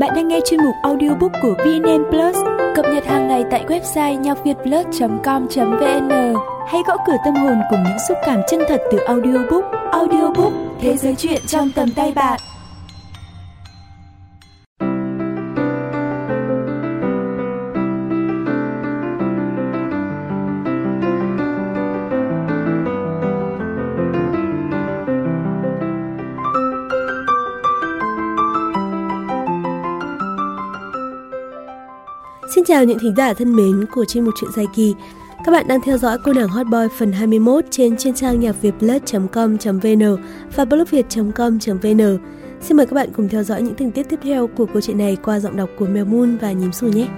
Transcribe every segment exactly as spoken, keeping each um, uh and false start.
Bạn đang nghe chuyên mục audiobook của vê en en Plus, cập nhật hàng ngày tại website nhacvietplus chấm com chấm vn. Hãy gõ cửa tâm hồn cùng những xúc cảm chân thật từ audiobook. Audiobook, thế giới truyện trong tầm tay bạn. Xin chào những thính giả thân mến của chuyên mục Chuyện Dài Kỳ. Các bạn đang theo dõi Cô nàng Hot Boy phần hai mươi mốt trên chuyên trang nhacvietplus chấm com chấm vn và blogviet chấm com chấm vn. Xin mời các bạn cùng theo dõi những tình tiết tiếp theo của câu chuyện này qua giọng đọc của Mèo Moon và Nhím Xù nhé.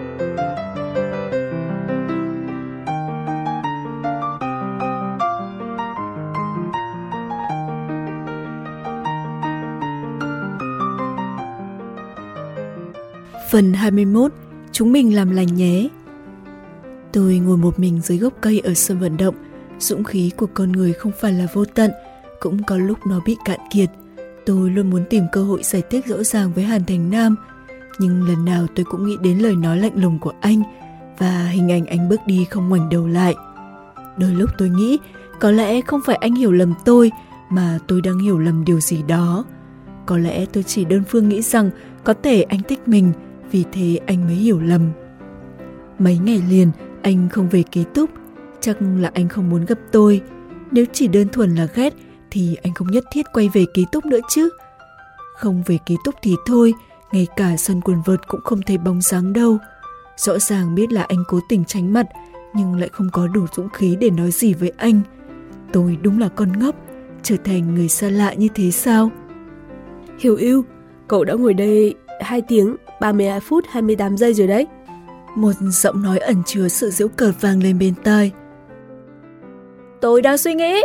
Phần hai mươi mốt. Chúng mình làm lành nhé. Tôi ngồi một mình dưới gốc cây ở sân vận động. Dũng khí của con người không phải là vô tận, cũng có lúc nó bị cạn kiệt. Tôi luôn muốn tìm cơ hội giải thích rõ ràng với Hàn Thành Nam, nhưng lần nào tôi cũng nghĩ đến lời nói lạnh lùng của anh và hình ảnh anh bước đi không ngoảnh đầu lại. Đôi lúc tôi nghĩ có lẽ không phải anh hiểu lầm tôi, mà tôi đang hiểu lầm điều gì đó. Có lẽ tôi chỉ đơn phương nghĩ rằng có thể anh thích mình, vì thế anh mới hiểu lầm. Mấy ngày liền anh không về ký túc, chắc là anh không muốn gặp tôi. Nếu chỉ đơn thuần là ghét thì anh không nhất thiết quay về ký túc nữa chứ. Không về ký túc thì thôi, ngay cả sân quần vợt cũng không thấy bóng dáng đâu. Rõ ràng biết là anh cố tình tránh mặt, nhưng lại không có đủ dũng khí để nói gì với anh. Tôi đúng là con ngốc, trở thành người xa lạ như thế sao? Hiểu yêu, cậu đã ngồi đây hai tiếng ba mươi hai phút hai mươi tám giây rồi đấy. Một giọng nói ẩn chứa sự giễu cợt vang lên bên tai. Tôi đang suy nghĩ.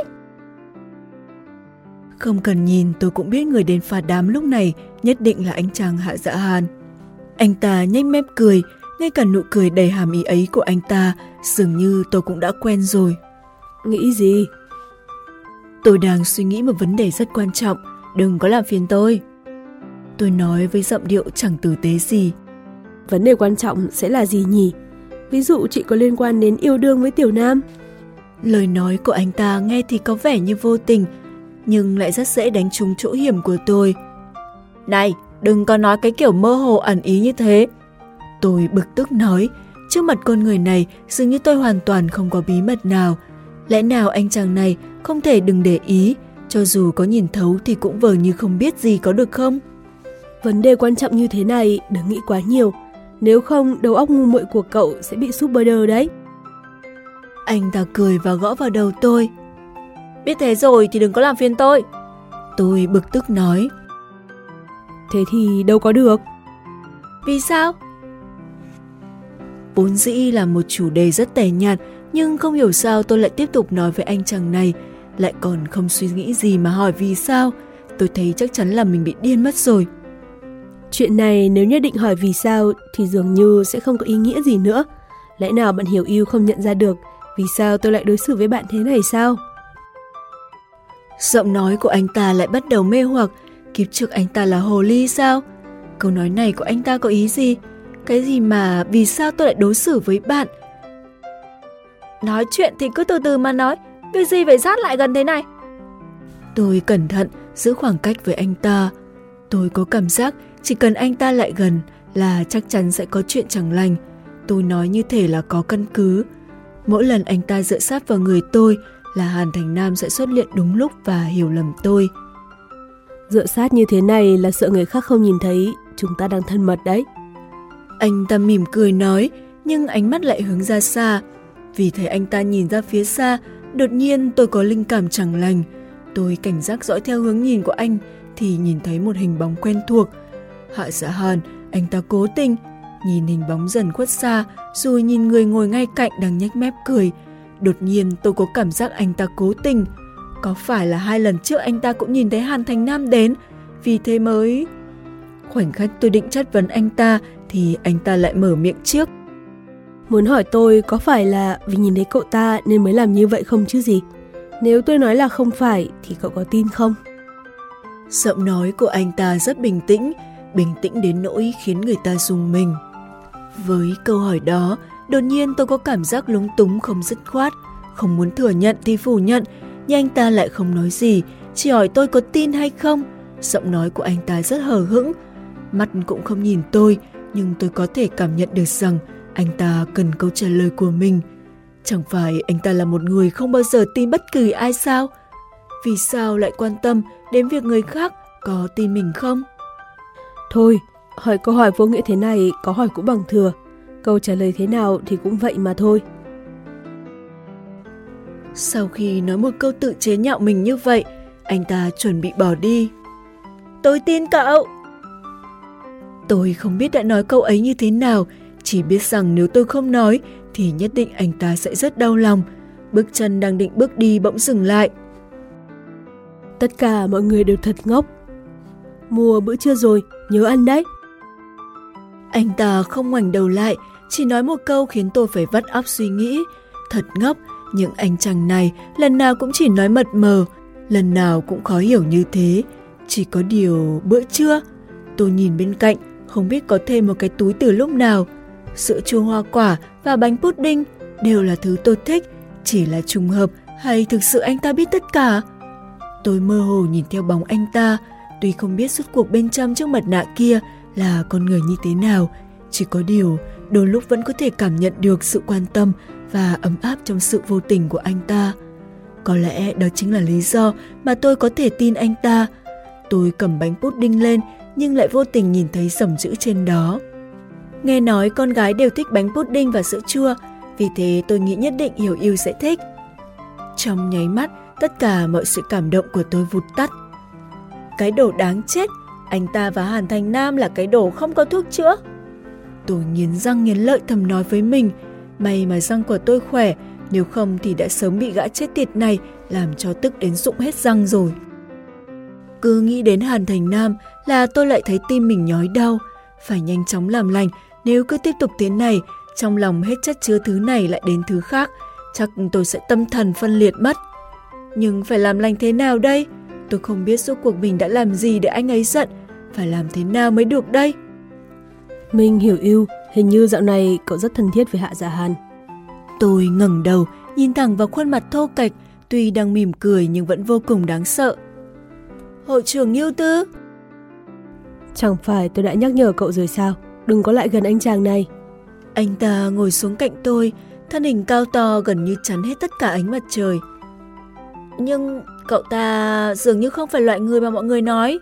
Không cần nhìn tôi cũng biết người đến phá đám lúc này nhất định là anh chàng Hạ Dạ Hàn. Anh ta nhếch mép cười, ngay cả nụ cười đầy hàm ý ấy của anh ta dường như tôi cũng đã quen rồi. Nghĩ gì? Tôi đang suy nghĩ một vấn đề rất quan trọng, đừng có làm phiền tôi. Tôi nói với giọng điệu chẳng tử tế gì. Vấn đề quan trọng sẽ là gì nhỉ? Ví dụ chị có liên quan đến yêu đương với Tiểu Nam. Lời nói của anh ta nghe thì có vẻ như vô tình, nhưng lại rất dễ đánh trúng chỗ hiểm của tôi. Này, đừng có nói cái kiểu mơ hồ ẩn ý như thế. Tôi bực tức nói, trước mặt con người này dường như tôi hoàn toàn không có bí mật nào. Lẽ nào anh chàng này không thể đừng để ý, cho dù có nhìn thấu thì cũng vờ như không biết gì có được không? Vấn đề quan trọng như thế này đừng nghĩ quá nhiều, nếu không đầu óc ngu muội của cậu sẽ bị súp bơ đơ đấy. Anh ta cười và gõ vào đầu tôi. Biết thế rồi thì đừng có làm phiền tôi. Tôi bực tức nói. Thế thì đâu có được. Vì sao? Vốn dĩ là một chủ đề rất tẻ nhạt, nhưng không hiểu sao tôi lại tiếp tục nói với anh chàng này, lại còn không suy nghĩ gì mà hỏi vì sao. Tôi thấy chắc chắn là mình bị điên mất rồi. Chuyện này nếu nhất định hỏi vì sao thì dường như sẽ không có ý nghĩa gì nữa. Lẽ nào bạn Hiểu Yêu không nhận ra được vì sao tôi lại đối xử với bạn thế này sao? Giọng nói của anh ta lại bắt đầu mê hoặc. Kiếp trước anh ta là hồ ly sao? Câu nói này của anh ta có ý gì? Cái gì mà vì sao tôi lại đối xử với bạn? Nói chuyện thì cứ từ từ mà nói, cái gì phải sát lại gần thế này? Tôi cẩn thận giữ khoảng cách với anh ta. Tôi có cảm giác chỉ cần anh ta lại gần là chắc chắn sẽ có chuyện chẳng lành. Tôi nói như thể là có căn cứ. Mỗi lần anh ta dựa sát vào người tôi là Hàn Thành Nam sẽ xuất hiện đúng lúc và hiểu lầm tôi. Dựa sát như thế này là sợ người khác không nhìn thấy chúng ta đang thân mật đấy. Anh ta mỉm cười nói, nhưng ánh mắt lại hướng ra xa. Vì thấy anh ta nhìn ra phía xa, đột nhiên tôi có linh cảm chẳng lành. Tôi cảnh giác dõi theo hướng nhìn của anh thì nhìn thấy một hình bóng quen thuộc. Hạ Dạ Hàn, anh ta cố tình. Nhìn hình bóng dần khuất xa, rồi nhìn người ngồi ngay cạnh đang nhếch mép cười. Đột nhiên tôi có cảm giác anh ta cố tình. Có phải là hai lần trước anh ta cũng nhìn thấy Hàn Thành Nam đến, vì thế mới... Khoảnh khắc tôi định chất vấn anh ta thì anh ta lại mở miệng trước. Muốn hỏi tôi có phải là vì nhìn thấy cậu ta nên mới làm như vậy không chứ gì? Nếu tôi nói là không phải thì cậu có tin không? Giọng nói của anh ta rất bình tĩnh, bình tĩnh đến nỗi khiến người ta rùng mình. Với câu hỏi đó, đột nhiên tôi có cảm giác lúng túng không dứt khoát, không muốn thừa nhận thì phủ nhận, nhưng anh ta lại không nói gì, chỉ hỏi tôi có tin hay không. Giọng nói của anh ta rất hờ hững, mắt cũng không nhìn tôi, nhưng tôi có thể cảm nhận được rằng anh ta cần câu trả lời của mình. Chẳng phải anh ta là một người không bao giờ tin bất kỳ ai sao? Vì sao lại quan tâm đến việc người khác có tin mình không? Thôi, hỏi câu hỏi vô nghĩa thế này có hỏi cũng bằng thừa. Câu trả lời thế nào thì cũng vậy mà thôi. Sau khi nói một câu tự chế nhạo mình như vậy, anh ta chuẩn bị bỏ đi. Tôi tin cậu. Tôi không biết đã nói câu ấy như thế nào, chỉ biết rằng nếu tôi không nói thì nhất định anh ta sẽ rất đau lòng. Bước chân đang định bước đi bỗng dừng lại. Tất cả mọi người đều thật ngốc. Mua bữa trưa rồi, nhớ ăn đấy. Anh ta không ngoảnh đầu lại, chỉ nói một câu khiến tôi phải vắt óc suy nghĩ. Thật ngốc, nhưng anh chàng này lần nào cũng chỉ nói mập mờ, lần nào cũng khó hiểu như thế. Chỉ có điều bữa trưa, tôi nhìn bên cạnh, không biết có thêm một cái túi từ lúc nào. Sữa chua hoa quả và bánh pudding đều là thứ tôi thích, chỉ là trùng hợp hay thực sự anh ta biết tất cả? Tôi mơ hồ nhìn theo bóng anh ta, tuy không biết suốt cuộc bên trong chiếc mặt nạ kia là con người như thế nào, chỉ có điều đôi lúc vẫn có thể cảm nhận được sự quan tâm và ấm áp trong sự vô tình của anh ta. Có lẽ đó chính là lý do mà tôi có thể tin anh ta. Tôi cầm bánh pudding lên nhưng lại vô tình nhìn thấy dòng chữ trên đó. Nghe nói con gái đều thích bánh pudding và sữa chua, vì thế tôi nghĩ nhất định Hiểu Yêu sẽ thích. Trong nháy mắt, tất cả mọi sự cảm động của tôi vụt tắt. Cái đồ đáng chết, anh ta và Hàn Thành Nam là cái đồ không có thuốc chữa. Tôi nghiến răng nghiến lợi thầm nói với mình, may mà răng của tôi khỏe, nếu không thì đã sớm bị gã chết tiệt này làm cho tức đến rụng hết răng rồi. Cứ nghĩ đến Hàn Thành Nam là tôi lại thấy tim mình nhói đau, phải nhanh chóng làm lành, nếu cứ tiếp tục thế này, trong lòng hết chất chứa thứ này lại đến thứ khác, chắc tôi sẽ tâm thần phân liệt mất. Nhưng phải làm lành thế nào đây? Tôi không biết rốt cuộc mình đã làm gì để anh ấy giận, phải làm thế nào mới được đây? Mình Hiểu Yêu, hình như dạo này cậu rất thân thiết với Hạ Dạ Hàn. Tôi ngẩng đầu, nhìn thẳng vào khuôn mặt thô kệch, tuy đang mỉm cười nhưng vẫn vô cùng đáng sợ. Hội trưởng Ngưu Tư. Chẳng phải tôi đã nhắc nhở cậu rồi sao? Đừng có lại gần anh chàng này. Anh ta ngồi xuống cạnh tôi, thân hình cao to gần như chắn hết tất cả ánh mặt trời. Nhưng cậu ta dường như không phải loại người mà mọi người nói.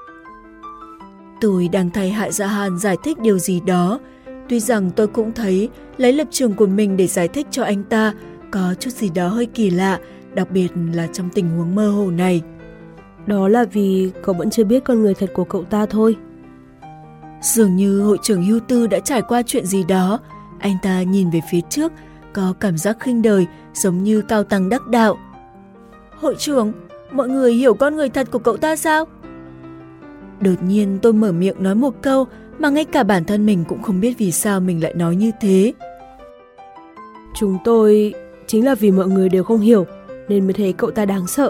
Tôi đang thay Hạ Dạ Hàn giải thích điều gì đó. Tuy rằng tôi cũng thấy lấy lập trường của mình để giải thích cho anh ta có chút gì đó hơi kỳ lạ, đặc biệt là trong tình huống mơ hồ này. Đó là vì cậu vẫn chưa biết con người thật của cậu ta thôi. Dường như hội trưởng Hưu Tư đã trải qua chuyện gì đó. Anh ta nhìn về phía trước, có cảm giác khinh đời, giống như cao tăng đắc đạo. Hội trưởng, mọi người hiểu con người thật của cậu ta sao? Đột nhiên tôi mở miệng nói một câu mà ngay cả bản thân mình cũng không biết vì sao mình lại nói như thế. Chúng tôi chính là vì mọi người đều không hiểu nên mới thấy cậu ta đáng sợ.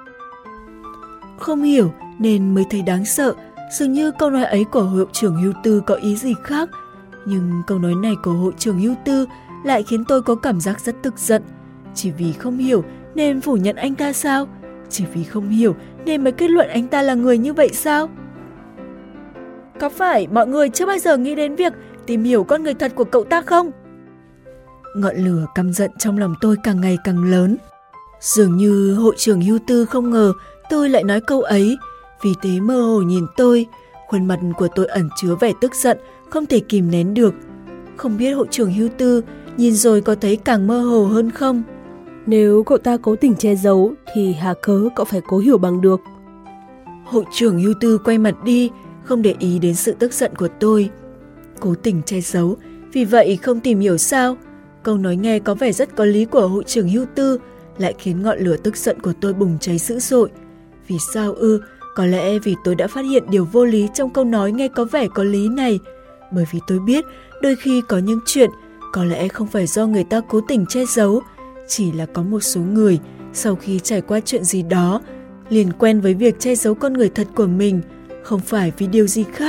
Không hiểu nên mới thấy đáng sợ, dường như câu nói ấy của hội trưởng Hưu Tư có ý gì khác. Nhưng câu nói này của hội trưởng Hưu Tư lại khiến tôi có cảm giác rất tức giận. Chỉ vì không hiểu nên phủ nhận anh ta sao? Chỉ vì không hiểu nên mới kết luận anh ta là người như vậy sao? Có phải mọi người chưa bao giờ nghĩ đến việc tìm hiểu con người thật của cậu ta không? Ngọn lửa căm giận trong lòng tôi càng ngày càng lớn. Dường như hội trưởng Hưu Tư không ngờ tôi lại nói câu ấy, vì thế mơ hồ nhìn tôi. Khuôn mặt của tôi ẩn chứa vẻ tức giận, không thể kìm nén được. Không biết hội trưởng Hưu Tư nhìn rồi có thấy càng mơ hồ hơn không? Nếu cậu ta cố tình che giấu thì hà cớ cậu phải cố hiểu bằng được. Hội trưởng Hưu Tư quay mặt đi, không để ý đến sự tức giận của tôi. Cố tình che giấu, vì vậy không tìm hiểu sao? Câu nói nghe có vẻ rất có lý của hội trưởng Hưu Tư, lại khiến ngọn lửa tức giận của tôi bùng cháy dữ dội. Vì sao ư? Có lẽ vì tôi đã phát hiện điều vô lý trong câu nói nghe có vẻ có lý này. Bởi vì tôi biết đôi khi có những chuyện có lẽ không phải do người ta cố tình che giấu, chỉ là có một số người sau khi trải qua chuyện gì đó liền quen với việc che giấu con người thật của mình, không phải vì điều gì khác,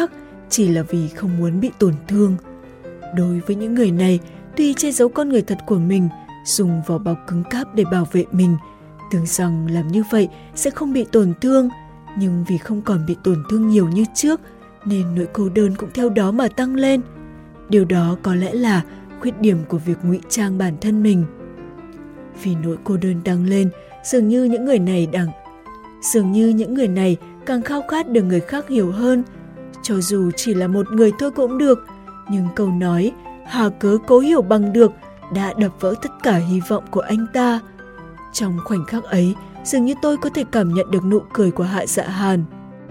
chỉ là vì không muốn bị tổn thương. Đối với những người này, tuy che giấu con người thật của mình, dùng vỏ bọc cứng cáp để bảo vệ mình, tưởng rằng làm như vậy sẽ không bị tổn thương, nhưng vì không còn bị tổn thương nhiều như trước, nên nỗi cô đơn cũng theo đó mà tăng lên. Điều đó có lẽ là khuyết điểm của việc ngụy trang bản thân mình. Vì nỗi cô đơn tăng lên, dường như những người này đang dường như những người này càng khao khát được người khác hiểu hơn. Cho dù chỉ là một người thôi cũng được, nhưng câu nói hà cớ cố hiểu bằng được đã đập vỡ tất cả hy vọng của anh ta. Trong khoảnh khắc ấy, dường như tôi có thể cảm nhận được nụ cười của Hạ Dạ Hàn.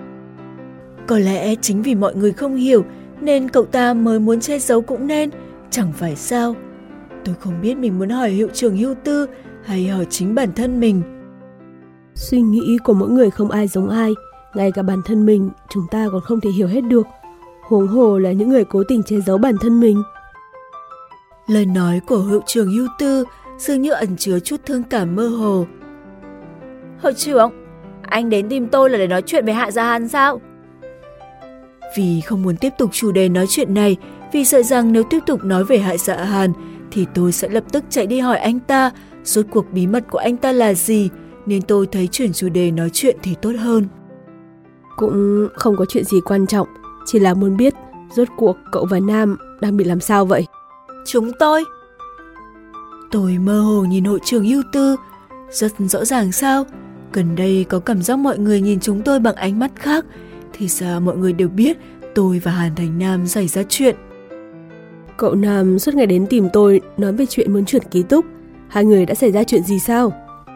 Có lẽ chính vì mọi người không hiểu nên cậu ta mới muốn che giấu cũng nên, chẳng phải sao? Tôi không biết mình muốn hỏi hiệu trưởng Hưu Tư hay hỏi chính bản thân mình. Suy nghĩ của mỗi người không ai giống ai, ngay cả bản thân mình chúng ta còn không thể hiểu hết được. Huống hồ là những người cố tình che giấu bản thân mình. Lời nói của hiệu trưởng Hưu Tư dường như ẩn chứa chút thương cảm mơ hồ. Hiệu trưởng, anh đến tìm tôi là để nói chuyện về Hạ Dạ Hàn sao? Vì không muốn tiếp tục chủ đề nói chuyện này, vì sợ rằng nếu tiếp tục nói về Hạ Dạ Hàn thì tôi sẽ lập tức chạy đi hỏi anh ta rốt cuộc bí mật của anh ta là gì, nên tôi thấy chuyển chủ đề nói chuyện thì tốt hơn. Cũng không có chuyện gì quan trọng, chỉ là muốn biết rốt cuộc cậu và Nam đang bị làm sao vậy? Chúng tôi? Tôi mơ hồ nhìn hội trưởng Hưu Tư. Rất rõ ràng sao? Gần đây có cảm giác mọi người nhìn chúng tôi bằng ánh mắt khác. Thì ra mọi người đều biết tôi và Hàn Thành Nam xảy ra chuyện. Cậu Nam suốt ngày đến tìm tôi nói về chuyện muốn chuyển ký túc. Hai người đã xảy ra chuyện gì sao?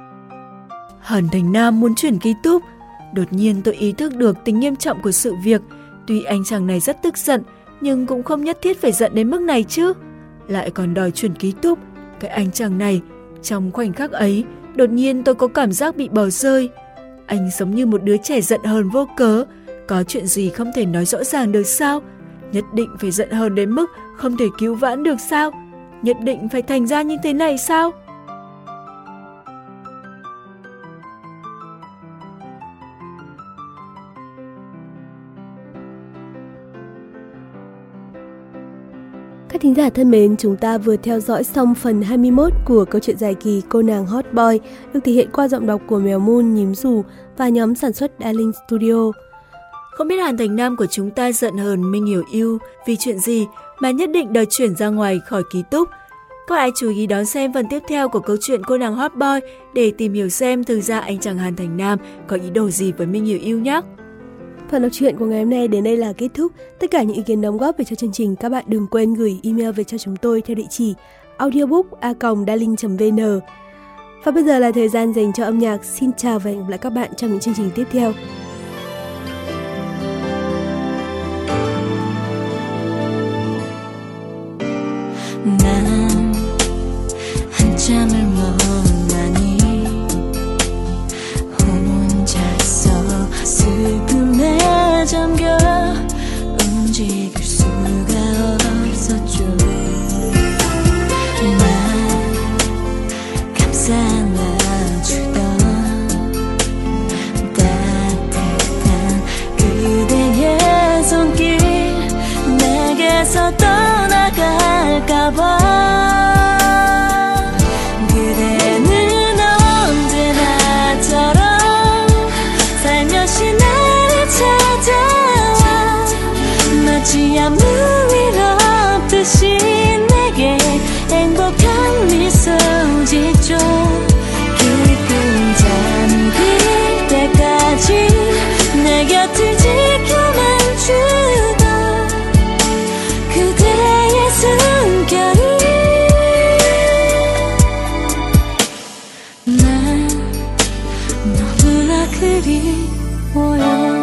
Hàn Thành Nam muốn chuyển ký túc. Đột nhiên tôi ý thức được tính nghiêm trọng của sự việc. Tuy anh chàng này rất tức giận, nhưng cũng không nhất thiết phải giận đến mức này chứ. Lại còn đòi chuyển ký túc. Cái anh chàng này, trong khoảnh khắc ấy, đột nhiên tôi có cảm giác bị bỏ rơi. Anh giống như một đứa trẻ giận hờn vô cớ. Có chuyện gì không thể nói rõ ràng được sao? Nhất định phải giận hờn đến mức không thể cứu vãn được sao? Nhất định phải thành ra như thế này sao? Các thính giả thân mến, chúng ta vừa theo dõi xong phần hai mươi mốt của câu chuyện dài kỳ Cô nàng Hot Boy, được thể hiện qua giọng đọc của Mèo Moon, Nhím Dù và nhóm sản xuất Darling Studio. Không biết Hàn Thành Nam của chúng ta giận hờn Minh Hiểu Yêu vì chuyện gì mà nhất định đòi chuyển ra ngoài khỏi ký túc. Các ai chú ý đón xem phần tiếp theo của câu chuyện Cô nàng Hot Boy để tìm hiểu xem thực ra anh chàng Hàn Thành Nam có ý đồ gì với Minh Hiểu Yêu nhé. Phần đọc truyện của ngày hôm nay đến đây là kết thúc. Tất cả những ý kiến đóng góp về cho chương trình các bạn đừng quên gửi email về cho chúng tôi theo địa chỉ audiobook a còng darling chấm vn. Và bây giờ là thời gian dành cho âm nhạc. Xin chào và hẹn gặp lại các bạn trong những chương trình tiếp theo. 난 한참을 멍하니 혼자서 슬픔에 잠겨 움직일 수가 없었죠. 날 감싸 안아주던 따뜻한 그대의 손길 내게서 떠나갈까봐 그대는 언제나처럼 살며시 나를 찾아와 마치 아무 일 없듯이 내게 행복한 미소 짓죠. 깊은 잠들 때까지 내 곁을 지켜만 주던 그대의 숨결이 난 너무나 그리워요.